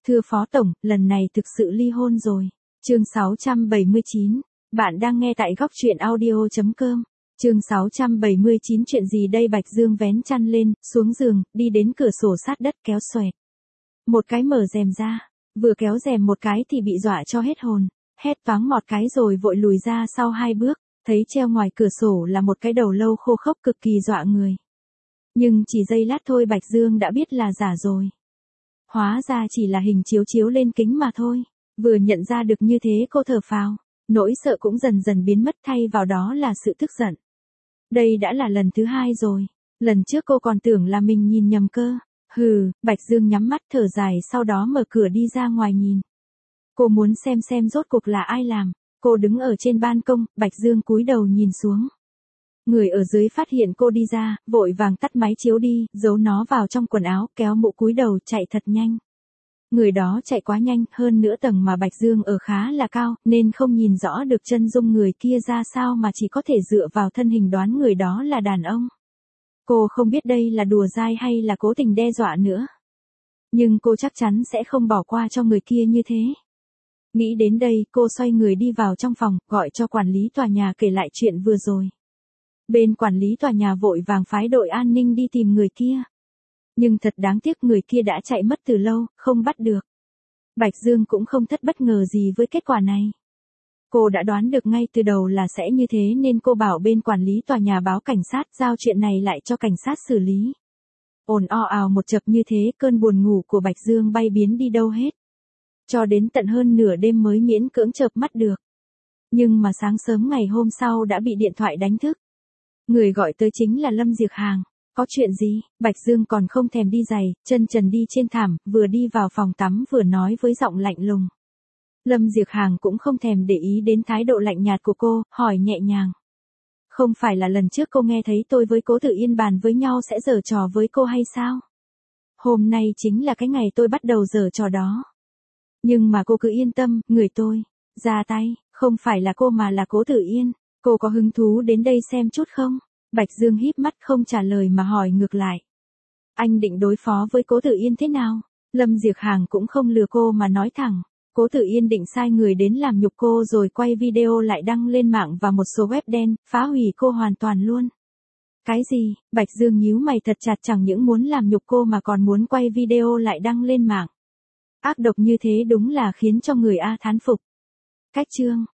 Thưa Phó Tổng, lần này thực sự ly hôn rồi. Chương 679. Bạn đang nghe tại góc truyện audio.com. Chương 679 chuyện gì đây? Bạch Dương vén chăn lên, xuống giường, đi đến cửa sổ sát đất kéo xoẹt. Một cái mở rèm ra, vừa kéo rèm một cái thì bị dọa cho hết hồn, hét toáng một cái rồi vội lùi ra sau 2 bước, thấy treo ngoài cửa sổ là một cái đầu lâu khô khốc cực kỳ dọa người. Nhưng chỉ giây lát thôi Bạch Dương đã biết là giả rồi. Hóa ra chỉ là hình chiếu chiếu lên kính mà thôi. Vừa nhận ra được như thế cô thở phào, nỗi sợ cũng dần dần biến mất, thay vào đó là sự tức giận. Đây đã là lần thứ 2 rồi, lần trước cô còn tưởng là mình nhìn nhầm cơ. Hừ, Bạch Dương nhắm mắt thở dài, sau đó mở cửa đi ra ngoài nhìn. Cô muốn xem rốt cuộc là ai làm. Cô đứng ở trên ban công, Bạch Dương cúi đầu nhìn xuống. Người ở dưới phát hiện cô đi ra, vội vàng tắt máy chiếu đi, giấu nó vào trong quần áo, kéo mũ cúi đầu chạy thật nhanh. Người đó chạy quá nhanh, hơn nữa tầng mà Bạch Dương ở khá là cao, nên không nhìn rõ được chân dung người kia ra sao mà chỉ có thể dựa vào thân hình đoán người đó là đàn ông. Cô không biết đây là đùa dai hay là cố tình đe dọa nữa. Nhưng cô chắc chắn sẽ không bỏ qua cho người kia như thế. Nghĩ đến đây, cô xoay người đi vào trong phòng, gọi cho quản lý tòa nhà kể lại chuyện vừa rồi. Bên quản lý tòa nhà vội vàng phái đội an ninh đi tìm người kia. Nhưng thật đáng tiếc, người kia đã chạy mất từ lâu, không bắt được. Bạch Dương cũng không thất bất ngờ gì với kết quả này. Cô đã đoán được ngay từ đầu là sẽ như thế nên cô bảo bên quản lý tòa nhà báo cảnh sát, giao chuyện này lại cho cảnh sát xử lý. Ồn ào một chập như thế, cơn buồn ngủ của Bạch Dương bay biến đi đâu hết. Cho đến tận hơn nửa đêm mới miễn cưỡng chợp mắt được. Nhưng mà sáng sớm ngày hôm sau đã bị điện thoại đánh thức. Người gọi tới chính là Lâm Diệc Hàng. Có chuyện gì? Bạch Dương còn không thèm đi giày, chân trần đi trên thảm, vừa đi vào phòng tắm vừa nói với giọng lạnh lùng. Lâm Diệc Hàng cũng không thèm để ý đến thái độ lạnh nhạt của cô, hỏi nhẹ nhàng. Không phải là lần trước cô nghe thấy tôi với Cố Tử Yên bàn với nhau sẽ giở trò với cô hay sao? Hôm nay chính là cái ngày tôi bắt đầu giở trò đó. Nhưng mà cô cứ yên tâm, người tôi ra tay, không phải là cô mà là Cố Tử Yên. Cô có hứng thú đến đây xem chút không? Bạch Dương híp mắt không trả lời mà hỏi ngược lại. Anh định đối phó với Cố Tử Yên thế nào? Lâm Diệc Hàng cũng không lừa cô mà nói thẳng. Cố Tử Yên định sai người đến làm nhục cô rồi quay video lại đăng lên mạng và một số web đen, phá hủy cô hoàn toàn luôn. Cái gì? Bạch Dương nhíu mày thật chặt, chẳng những muốn làm nhục cô mà còn muốn quay video lại đăng lên mạng. Ác độc như thế đúng là khiến cho người A thán phục. Cách chương